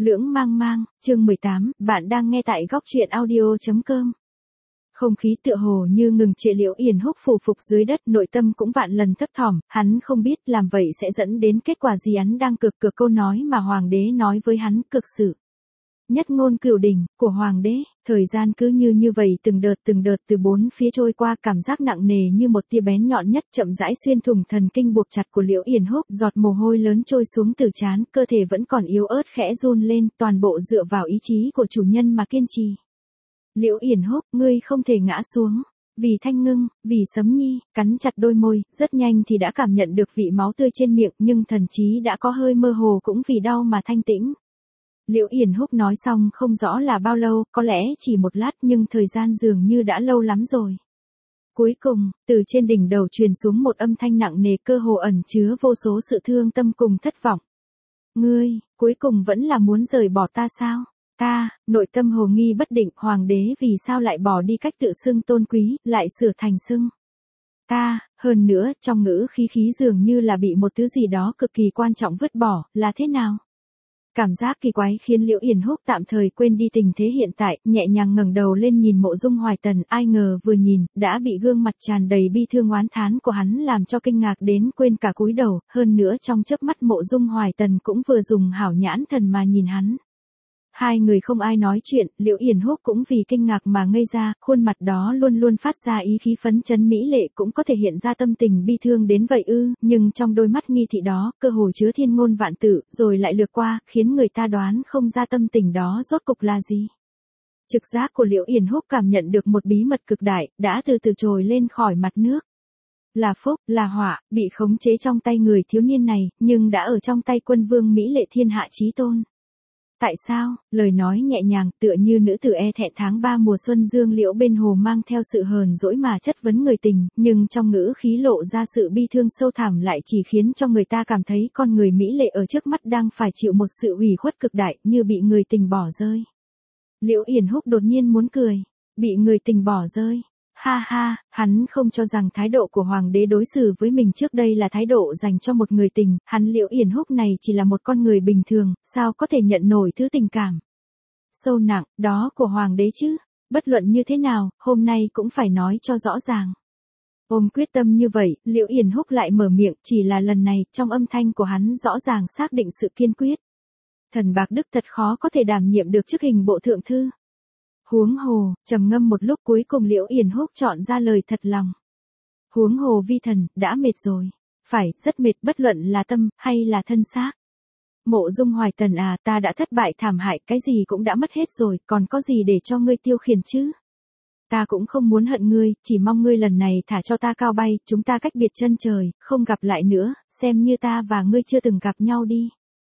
Lưỡng mang mang, chương 18, bạn đang nghe tại góc truyện audio.com. Không khí tựa hồ như ngừng trệ. Liễu Yển Húc phù phục dưới đất, nội tâm cũng vạn lần thấp thỏm, hắn không biết làm vậy sẽ dẫn đến kết quả gì. Hắn đang cực câu nói mà hoàng đế nói với hắn, cực sự nhất ngôn cửu đỉnh của hoàng đế. Thời gian cứ như vậy từng đợt từ bốn phía trôi qua, cảm giác nặng nề như một tia bén nhọn nhất chậm rãi xuyên thủng thần kinh buộc chặt của Liễu Yển Húc. Giọt mồ hôi lớn trôi xuống từ trán, cơ thể vẫn còn yếu ớt khẽ run lên, toàn bộ dựa vào ý chí của chủ nhân mà kiên trì. Liễu Yển Húc, ngươi không thể ngã xuống. Vì Thanh Ngưng, vì Sấm Nhi, cắn chặt đôi môi, rất nhanh thì đã cảm nhận được vị máu tươi trên miệng, nhưng thần trí đã có hơi mơ hồ, cũng vì đau mà thanh tĩnh. Liễu Yển Húc nói xong không rõ là bao lâu, có lẽ chỉ một lát, nhưng thời gian dường như đã lâu lắm rồi. Cuối cùng, từ trên đỉnh đầu truyền xuống một âm thanh nặng nề, cơ hồ ẩn chứa vô số sự thương tâm cùng thất vọng. Ngươi, cuối cùng vẫn là muốn rời bỏ ta sao? Ta, nội tâm hồ nghi bất định, hoàng đế vì sao lại bỏ đi cách tự xưng tôn quý, lại sửa thành xưng ta, hơn nữa, trong ngữ khí dường như là bị một thứ gì đó cực kỳ quan trọng vứt bỏ, là thế nào? Cảm giác kỳ quái khiến Liễu Yển Húc tạm thời quên đi tình thế hiện tại, nhẹ nhàng ngẩng đầu lên nhìn Mộ Dung Hoài Tần, ai ngờ vừa nhìn, đã bị gương mặt tràn đầy bi thương oán thán của hắn làm cho kinh ngạc đến quên cả cúi đầu, hơn nữa trong chớp mắt Mộ Dung Hoài Tần cũng vừa dùng hảo nhãn thần mà nhìn hắn. Hai người không ai nói chuyện, Liễu Yển Húc cũng vì kinh ngạc mà ngây ra, khuôn mặt đó luôn luôn phát ra ý khí phấn chấn mỹ lệ, cũng có thể hiện ra tâm tình bi thương đến vậy ư? Nhưng trong đôi mắt nghi thị đó, cơ hồ chứa thiên ngôn vạn tự, rồi lại lướt qua, khiến người ta đoán không ra tâm tình đó rốt cục là gì. Trực giác của Liễu Yển Húc cảm nhận được một bí mật cực đại, đã từ từ trồi lên khỏi mặt nước. Là phúc, là họa, bị khống chế trong tay người thiếu niên này, nhưng đã ở trong tay quân vương mỹ lệ thiên hạ chí tôn. Tại sao? Lời nói nhẹ nhàng, tựa như nữ tử e thẹn tháng 3 mùa xuân dương liễu bên hồ, mang theo sự hờn dỗi mà chất vấn người tình, nhưng trong ngữ khí lộ ra sự bi thương sâu thẳm, lại chỉ khiến cho người ta cảm thấy con người mỹ lệ ở trước mắt đang phải chịu một sự ủy khuất cực đại, như bị người tình bỏ rơi. Liễu Yển Húc đột nhiên muốn cười. Bị người tình bỏ rơi. Ha ha, hắn không cho rằng thái độ của hoàng đế đối xử với mình trước đây là thái độ dành cho một người tình, hắn Liễu Yển Húc này chỉ là một con người bình thường, sao có thể nhận nổi thứ tình cảm sâu nặng đó của hoàng đế chứ? Bất luận như thế nào, hôm nay cũng phải nói cho rõ ràng. Ôm quyết tâm như vậy, Liễu Yển Húc lại mở miệng, chỉ là lần này, trong âm thanh của hắn rõ ràng xác định sự kiên quyết. Thần Bạc Đức thật khó có thể đảm nhiệm được chức hình bộ thượng thư. Huống hồ, trầm ngâm một lúc, cuối cùng Liễu Yển Húc chọn ra lời thật lòng. Huống hồ vi thần, đã mệt rồi. Phải, rất mệt, bất luận là tâm, hay là thân xác. Mộ Dung Hoài Tần à, ta đã thất bại thảm hại, cái gì cũng đã mất hết rồi, còn có gì để cho ngươi tiêu khiển chứ? Ta cũng không muốn hận ngươi, chỉ mong ngươi lần này thả cho ta cao bay, chúng ta cách biệt chân trời, không gặp lại nữa, xem như ta và ngươi chưa từng gặp nhau đi.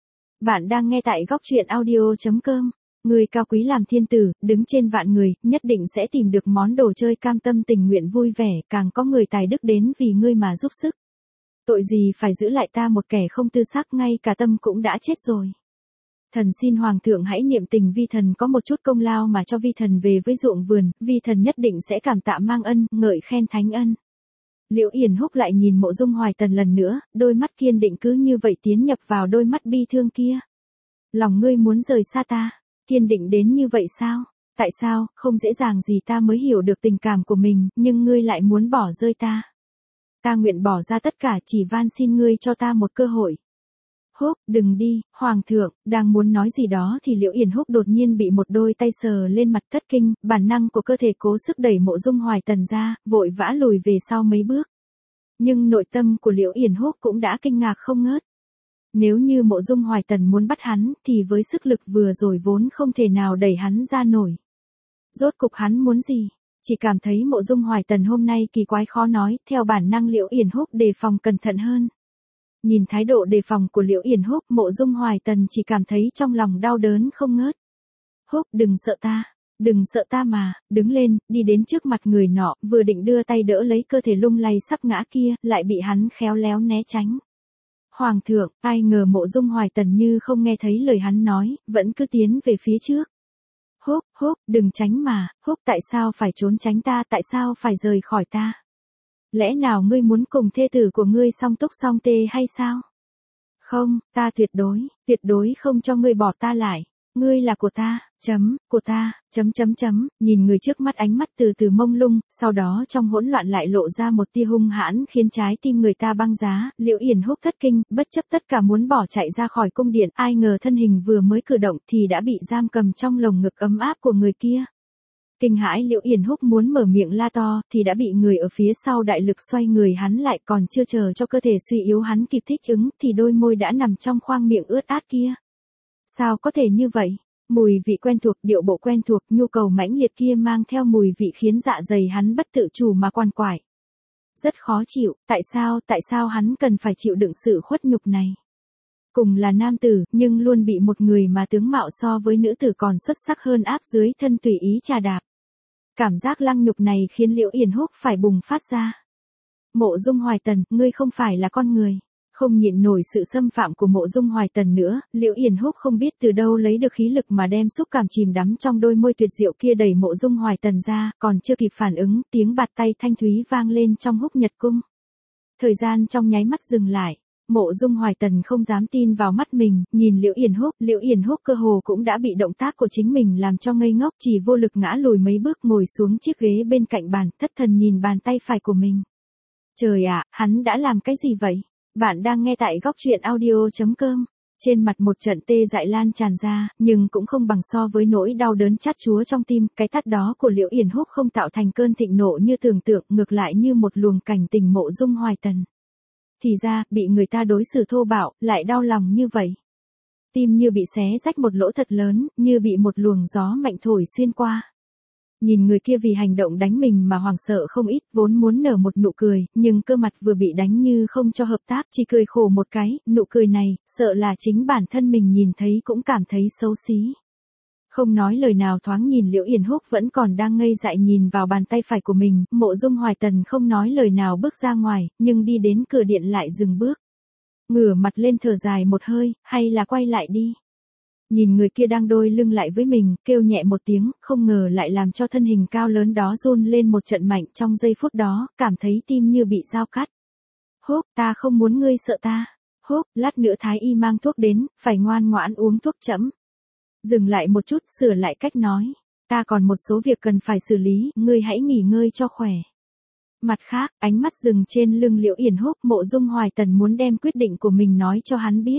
Bạn đang nghe tại góc truyện audio.com. Người cao quý làm thiên tử, đứng trên vạn người, nhất định sẽ tìm được món đồ chơi cam tâm tình nguyện vui vẻ, càng có người tài đức đến vì ngươi mà giúp sức. Tội gì phải giữ lại ta một kẻ không tư sắc, ngay cả tâm cũng đã chết rồi. Thần xin hoàng thượng hãy niệm tình vi thần có một chút công lao mà cho vi thần về với ruộng vườn, vi thần nhất định sẽ cảm tạ mang ân, ngợi khen thánh ân. Liễu Yển Húc lại nhìn Mộ Dung Hoài Tần lần nữa, đôi mắt kiên định cứ như vậy tiến nhập vào đôi mắt bi thương kia. Lòng ngươi muốn rời xa ta. Kiên định đến như vậy sao? Tại sao, không dễ dàng gì ta mới hiểu được tình cảm của mình, nhưng ngươi lại muốn bỏ rơi ta. Ta nguyện bỏ ra tất cả, chỉ van xin ngươi cho ta một cơ hội. Húc, đừng đi, hoàng thượng, đang muốn nói gì đó thì Liễu Yển Húc đột nhiên bị một đôi tay sờ lên mặt, thất kinh, bản năng của cơ thể cố sức đẩy Mộ Dung Hoài Tần ra, vội vã lùi về sau mấy bước. Nhưng nội tâm của Liễu Yển Húc cũng đã kinh ngạc không ngớt. Nếu như Mộ Dung Hoài Tần muốn bắt hắn, thì với sức lực vừa rồi vốn không thể nào đẩy hắn ra nổi. Rốt cục hắn muốn gì? Chỉ cảm thấy Mộ Dung Hoài Tần hôm nay kỳ quái khó nói, theo bản năng Liễu Yển Húc đề phòng cẩn thận hơn. Nhìn thái độ đề phòng của Liễu Yển Húc, Mộ Dung Hoài Tần chỉ cảm thấy trong lòng đau đớn không ngớt. Húc, đừng sợ ta. Đừng sợ ta mà, đứng lên, đi đến trước mặt người nọ, vừa định đưa tay đỡ lấy cơ thể lung lay sắp ngã kia, lại bị hắn khéo léo né tránh. Hoàng thượng, ai ngờ Mộ Dung Hoài Tần như không nghe thấy lời hắn nói, vẫn cứ tiến về phía trước. Húc, Húc, đừng tránh mà, Húc, tại sao phải trốn tránh ta, tại sao phải rời khỏi ta? Lẽ nào ngươi muốn cùng thê tử của ngươi song túc song tê hay sao? Không, ta tuyệt đối không cho ngươi bỏ ta lại. Ngươi là của ta, nhìn người trước mắt ánh mắt từ từ mông lung, sau đó trong hỗn loạn lại lộ ra một tia hung hãn khiến trái tim người ta băng giá, Liễu Yển Húc thất kinh, bất chấp tất cả muốn bỏ chạy ra khỏi cung điện, ai ngờ thân hình vừa mới cử động thì đã bị giam cầm trong lồng ngực ấm áp của người kia. Kinh hãi Liễu Yển Húc muốn mở miệng la to thì đã bị người ở phía sau đại lực xoay người hắn lại, còn chưa chờ cho cơ thể suy yếu hắn kịp thích ứng thì đôi môi đã nằm trong khoang miệng ướt át kia. Sao có thể như vậy? Mùi vị quen thuộc, điệu bộ quen thuộc, nhu cầu mãnh liệt kia mang theo mùi vị khiến dạ dày hắn bất tự chủ mà quằn quại. Rất khó chịu, tại sao hắn cần phải chịu đựng sự khuất nhục này? Cùng là nam tử, nhưng luôn bị một người mà tướng mạo so với nữ tử còn xuất sắc hơn áp dưới thân tùy ý trà đạp. Cảm giác lăng nhục này khiến Liễu Yển Húc phải bùng phát ra. Mộ Dung Hoài Tần, ngươi không phải là con người. Không nhịn nổi sự xâm phạm của Mộ Dung Hoài Tần nữa, Liễu Yển Húc không biết từ đâu lấy được khí lực mà đem xúc cảm chìm đắm trong đôi môi tuyệt diệu kia đẩy Mộ Dung Hoài Tần ra, còn chưa kịp phản ứng, tiếng bạt tay thanh thúy vang lên trong Húc Nhật Cung. Thời gian trong nháy mắt dừng lại. Mộ Dung Hoài Tần không dám tin vào mắt mình, nhìn Liễu Yển Húc cơ hồ cũng đã bị động tác của chính mình làm cho ngây ngốc, chỉ vô lực ngã lùi mấy bước ngồi xuống chiếc ghế bên cạnh bàn, thất thần nhìn bàn tay phải của mình. Trời ạ, hắn đã làm cái gì vậy? Bạn đang nghe tại góc truyện audio.com. Trên mặt một trận tê dại lan tràn ra, nhưng cũng không bằng so với nỗi đau đớn chát chúa trong tim, cái tát đó của Liễu Yển Húc không tạo thành cơn thịnh nộ như tưởng tượng, ngược lại như một luồng cảnh tình Mộ Dung Hoài Tần. Thì ra, bị người ta đối xử thô bạo, lại đau lòng như vậy. Tim như bị xé rách một lỗ thật lớn, như bị một luồng gió mạnh thổi xuyên qua. Nhìn người kia vì hành động đánh mình mà hoảng sợ không ít, vốn muốn nở một nụ cười, nhưng cơ mặt vừa bị đánh như không cho hợp tác, chỉ cười khổ một cái, nụ cười này, sợ là chính bản thân mình nhìn thấy cũng cảm thấy xấu xí. Không nói lời nào thoáng nhìn Liễu Yển Húc vẫn còn đang ngây dại nhìn vào bàn tay phải của mình, Mộ Dung Hoài Tần không nói lời nào bước ra ngoài, nhưng đi đến cửa điện lại dừng bước. Ngửa mặt lên thở dài một hơi, hay là quay lại đi. Nhìn người kia đang đôi lưng lại với mình, kêu nhẹ một tiếng, không ngờ lại làm cho thân hình cao lớn đó run lên một trận mạnh, trong giây phút đó, cảm thấy tim như bị dao cắt. Húc, ta không muốn ngươi sợ ta. Húc, lát nữa thái y mang thuốc đến, phải ngoan ngoãn uống thuốc chẫm. Dừng lại một chút, sửa lại cách nói. Ta còn một số việc cần phải xử lý, ngươi hãy nghỉ ngơi cho khỏe. Mặt khác, ánh mắt dừng trên lưng Liễu Yển Húc, Mộ Dung Hoài Tần muốn đem quyết định của mình nói cho hắn biết.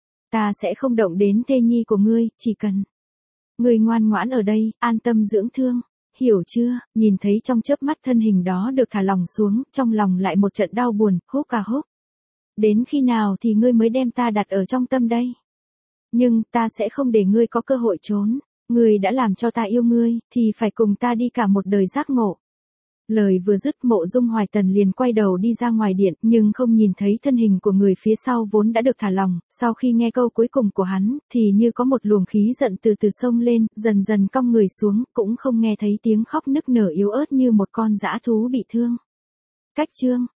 Ta sẽ không động đến thê nhi của ngươi, chỉ cần ngươi ngoan ngoãn ở đây, an tâm dưỡng thương. Hiểu chưa? Nhìn thấy trong chớp mắt thân hình đó được thả lỏng xuống, trong lòng lại một trận đau buồn, Húc à Húc. Đến khi nào thì ngươi mới đem ta đặt ở trong tâm đây? Nhưng, ta sẽ không để ngươi có cơ hội trốn. Ngươi đã làm cho ta yêu ngươi, thì phải cùng ta đi cả một đời giác ngộ. Lời vừa dứt, Mộ Dung Hoài Tần liền quay đầu đi ra ngoài điện, nhưng không nhìn thấy thân hình của người phía sau vốn đã được thả lỏng. Sau khi nghe câu cuối cùng của hắn, thì như có một luồng khí giận từ từ xông lên, dần dần cong người xuống, cũng không nghe thấy tiếng khóc nức nở yếu ớt như một con dã thú bị thương. Cách chương